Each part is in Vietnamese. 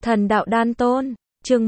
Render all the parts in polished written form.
Thần đạo đan tôn, chương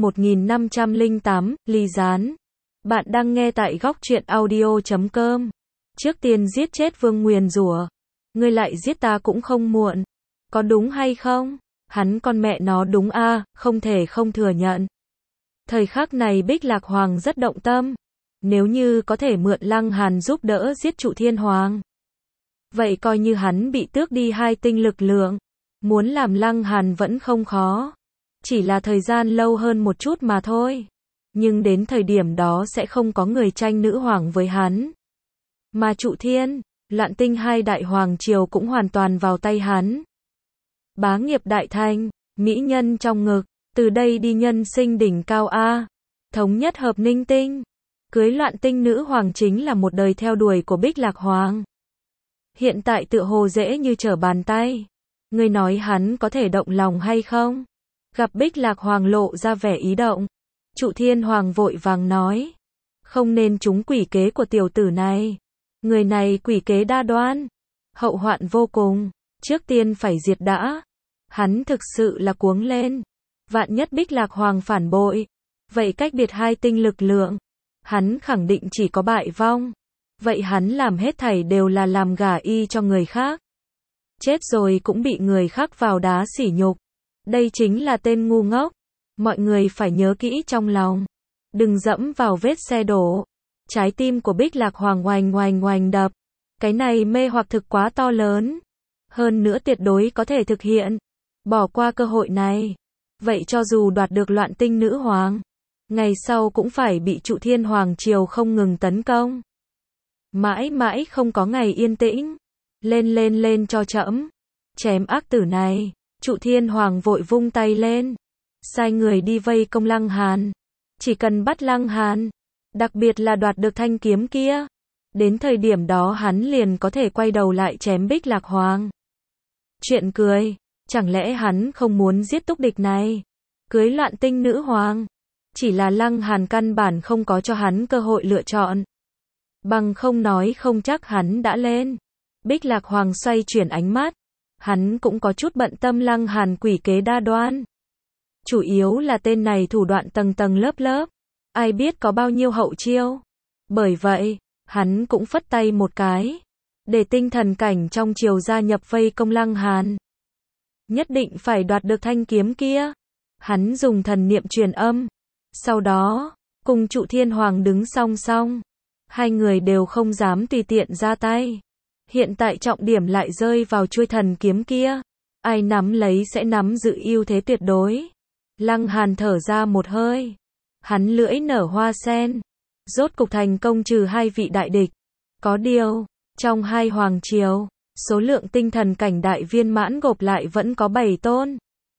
1508, ly gián. Bạn đang nghe tại góc truyện audio.com. Trước tiên giết chết Vương nguyền rủa, ngươi lại giết ta cũng không muộn. Có đúng hay không? Hắn con mẹ nó đúng a, không thể không thừa nhận. Thời khắc này Bích Lạc Hoàng rất động tâm. Nếu như có thể mượn Lăng Hàn giúp đỡ giết Trụ Thiên Hoàng, vậy coi như hắn bị tước đi 2 tinh lực lượng. Muốn làm Lăng Hàn vẫn không khó. Chỉ là thời gian lâu hơn một chút mà thôi. Nhưng đến thời điểm đó sẽ không có người tranh nữ hoàng với hắn. Mà Trụ Thiên, Loạn Tinh hai đại hoàng triều cũng hoàn toàn vào tay hắn. Bá nghiệp đại thành, mỹ nhân trong ngực, từ đây đi nhân sinh đỉnh cao A. Thống nhất hợp Ninh Tinh. Cưới Loạn Tinh nữ hoàng chính là một đời theo đuổi của Bích Lạc Hoàng. Hiện tại tựa hồ dễ như trở bàn tay. Ngươi nói hắn có thể động lòng hay không? Gặp Bích Lạc Hoàng lộ ra vẻ ý động. Trụ Thiên Hoàng vội vàng nói. Không nên trúng quỷ kế của tiểu tử này. Người này quỷ kế đa đoan. Hậu hoạn vô cùng. Trước tiên phải diệt đã. Hắn thực sự là cuống lên. Vạn nhất Bích Lạc Hoàng phản bội. Vậy cách biệt 2 tinh lực lượng. Hắn khẳng định chỉ có bại vong. Vậy hắn làm hết thảy đều là làm gả y cho người khác. Chết rồi cũng bị người khác vào đá sỉ nhục. Đây chính là tên ngu ngốc. Mọi người phải nhớ kỹ trong lòng. Đừng dẫm vào vết xe đổ. Trái tim của Bích Lạc Hoàng oành oành oành đập. Cái này mê hoặc thực quá to lớn. Hơn nữa tuyệt đối có thể thực hiện. Bỏ qua cơ hội này. Vậy cho dù đoạt được Loạn Tinh nữ hoàng, ngày sau cũng phải bị Trụ Thiên Hoàng triều không ngừng tấn công. Mãi mãi không có ngày yên tĩnh. Lên lên lên cho trẫm. Chém ác tử này. Trụ Thiên Hoàng vội vung tay lên. Sai người đi vây công Lăng Hàn. Chỉ cần bắt Lăng Hàn. Đặc biệt là đoạt được thanh kiếm kia. Đến thời điểm đó hắn liền có thể quay đầu lại chém Bích Lạc Hoàng. Chuyện cười. Chẳng lẽ hắn không muốn giết túc địch này? Cưới Loạn Tinh nữ hoàng. Chỉ là Lăng Hàn căn bản không có cho hắn cơ hội lựa chọn. Bằng không nói không chắc hắn đã lên. Bích Lạc Hoàng xoay chuyển ánh mắt. Hắn cũng có chút bận tâm Lăng Hàn quỷ kế đa đoan. Chủ yếu là tên này thủ đoạn tầng tầng lớp lớp. Ai biết có bao nhiêu hậu chiêu. Bởi vậy, hắn cũng phất tay một cái. Để tinh thần cảnh trong triều gia nhập vây công Lăng Hàn. Nhất định phải đoạt được thanh kiếm kia. Hắn dùng thần niệm truyền âm. Sau đó, cùng Trụ Thiên Hoàng đứng song song. Hai người đều không dám tùy tiện ra tay. Hiện tại trọng điểm lại rơi vào chuôi thần kiếm kia. Ai nắm lấy sẽ nắm giữ ưu thế tuyệt đối. Lăng Hàn thở ra một hơi. Hắn lưỡi nở hoa sen. Rốt cục thành công trừ 2 vị đại địch. Có điều, trong 2 hoàng triều, số lượng tinh thần cảnh đại viên mãn gộp lại vẫn có 7 tôn.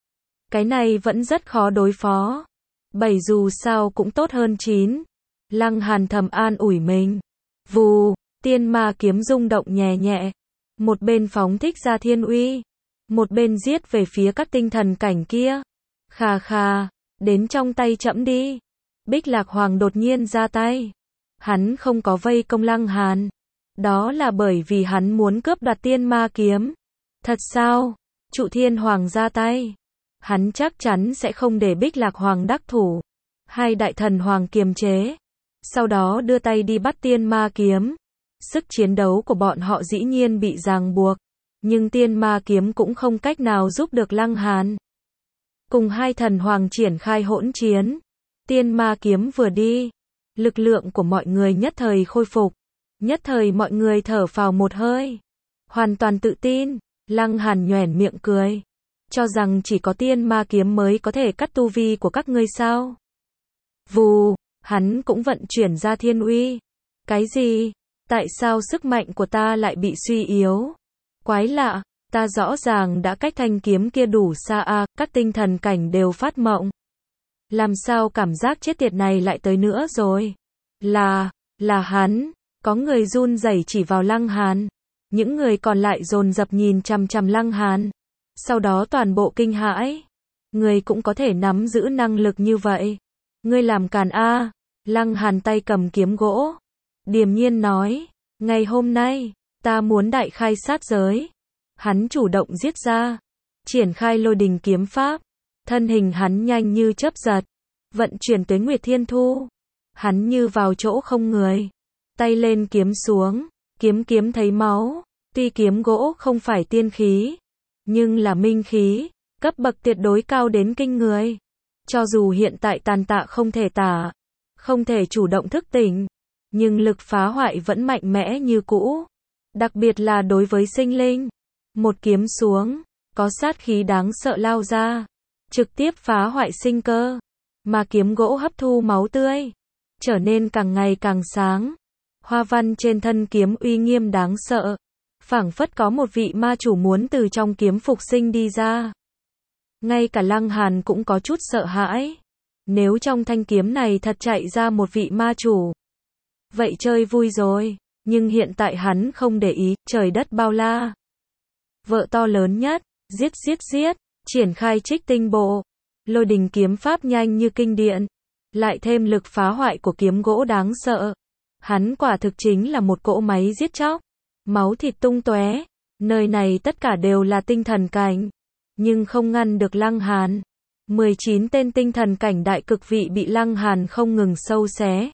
Cái này vẫn rất khó đối phó. 7 dù sao cũng tốt hơn 9. Lăng Hàn thầm an ủi mình. Vù, tiên ma kiếm rung động nhẹ nhẹ. Một bên phóng thích ra thiên uy. Một bên giết về phía các tinh thần cảnh kia. Khà khà, đến trong tay trẫm đi. Bích Lạc Hoàng đột nhiên ra tay. Hắn không có vây công Lăng Hàn. Đó là bởi vì hắn muốn cướp đoạt tiên ma kiếm. Thật sao? Trụ Thiên Hoàng ra tay. Hắn chắc chắn sẽ không để Bích Lạc Hoàng đắc thủ. 2 đại thần hoàng kiềm chế. Sau đó đưa tay đi bắt tiên ma kiếm. Sức chiến đấu của bọn họ dĩ nhiên bị ràng buộc. Nhưng tiên ma kiếm cũng không cách nào giúp được Lăng Hàn. Cùng 2 thần hoàng triển khai hỗn chiến. Tiên ma kiếm vừa đi. Lực lượng của mọi người nhất thời khôi phục. Nhất thời mọi người thở phào một hơi. Hoàn toàn tự tin. Lăng Hàn nhoẻn miệng cười. Cho rằng chỉ có tiên ma kiếm mới có thể cắt tu vi của các ngươi sao? Vù, hắn cũng vận chuyển ra thiên uy. Cái gì? Tại sao sức mạnh của ta lại bị suy yếu? Quái lạ, ta rõ ràng đã cách thanh kiếm kia đủ xa a, các tinh thần cảnh đều phát mộng. Làm sao cảm giác chết tiệt này lại tới nữa rồi? Là hắn. Có người run rẩy chỉ vào Lăng Hàn. Những người còn lại dồn dập nhìn chằm chằm Lăng Hàn. Sau đó toàn bộ kinh hãi. Người cũng có thể nắm giữ năng lực như vậy. Ngươi làm càn a. Lăng Hàn tay cầm kiếm gỗ. Điềm nhiên nói. Ngày hôm nay, ta muốn đại khai sát giới. Hắn chủ động giết ra. Triển khai lôi đình kiếm pháp. Thân hình hắn nhanh như chớp giật, vận chuyển Tuế Nguyệt Thiên Thu. Hắn như vào chỗ không người, tay lên kiếm xuống, kiếm thấy máu. Tuy kiếm gỗ không phải tiên khí, nhưng là minh khí, cấp bậc tuyệt đối cao đến kinh người. Cho dù hiện tại tàn tạ không thể tả, không thể chủ động thức tỉnh, nhưng lực phá hoại vẫn mạnh mẽ như cũ. Đặc biệt là đối với sinh linh. Một kiếm xuống, có sát khí đáng sợ lao ra, trực tiếp phá hoại sinh cơ. Mà kiếm gỗ hấp thu máu tươi, trở nên càng ngày càng sáng. Hoa văn trên thân kiếm uy nghiêm đáng sợ, phảng phất có một vị ma chủ muốn từ trong kiếm phục sinh đi ra. Ngay cả Lăng Hàn cũng có chút sợ hãi. Nếu trong thanh kiếm này thật chạy ra một vị ma chủ, vậy chơi vui rồi. Nhưng hiện tại hắn không để ý, trời đất bao la. Vợ to lớn nhất, giết, triển khai Trích Tinh Bộ. Lôi đình kiếm pháp nhanh như kinh điện, lại thêm lực phá hoại của kiếm gỗ đáng sợ. Hắn quả thực chính là một cỗ máy giết chóc, máu thịt tung tóe. Nơi này tất cả đều là tinh thần cảnh, nhưng không ngăn được Lăng Hàn. 19 tên tinh thần cảnh đại cực vị bị Lăng Hàn không ngừng sâu xé.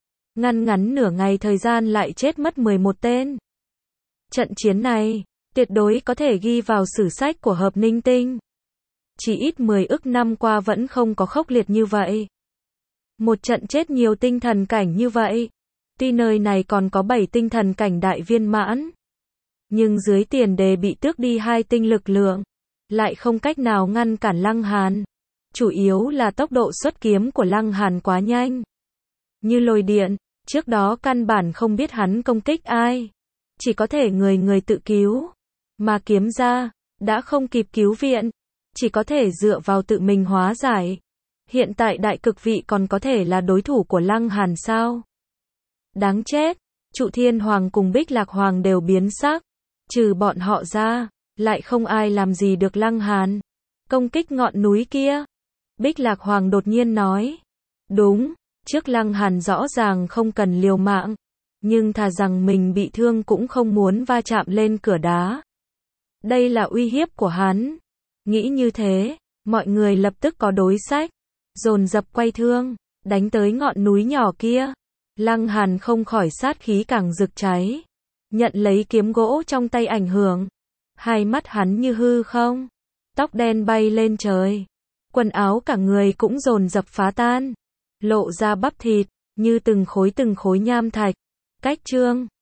Ngắn nửa ngày thời gian lại chết mất 11 tên. Trận chiến này, tuyệt đối có thể ghi vào sử sách của Hợp Ninh Tinh. Chỉ ít 10 ức năm qua vẫn không có khốc liệt như vậy. Một trận chết nhiều tinh thần cảnh như vậy. Tuy nơi này còn có 7 tinh thần cảnh đại viên mãn, nhưng dưới tiền đề bị tước đi 2 tinh lực lượng, lại không cách nào ngăn cản Lăng Hàn. Chủ yếu là tốc độ xuất kiếm của Lăng Hàn quá nhanh. Như lôi điện, trước đó căn bản không biết hắn công kích ai. Chỉ có thể người tự cứu. Mà kiếm ra, đã không kịp cứu viện. Chỉ có thể dựa vào tự mình hóa giải. Hiện tại đại cực vị còn có thể là đối thủ của Lăng Hàn sao? Đáng chết, Trụ Thiên Hoàng cùng Bích Lạc Hoàng đều biến sắc. Trừ bọn họ ra, lại không ai làm gì được Lăng Hàn. Công kích ngọn núi kia. Bích Lạc Hoàng đột nhiên nói. Đúng, trước Lăng Hàn rõ ràng không cần liều mạng, nhưng thà rằng mình bị thương cũng không muốn va chạm lên cửa đá. Đây là uy hiếp của hắn. Nghĩ như thế, mọi người lập tức có đối sách, dồn dập quay thương, đánh tới ngọn núi nhỏ kia. Lăng Hàn không khỏi sát khí càng rực cháy, nhận lấy kiếm gỗ trong tay ảnh hưởng. Hai mắt hắn như hư không, tóc đen bay lên trời, quần áo cả người cũng dồn dập phá tan, lộ ra bắp thịt, như từng khối nham thạch. Cách chương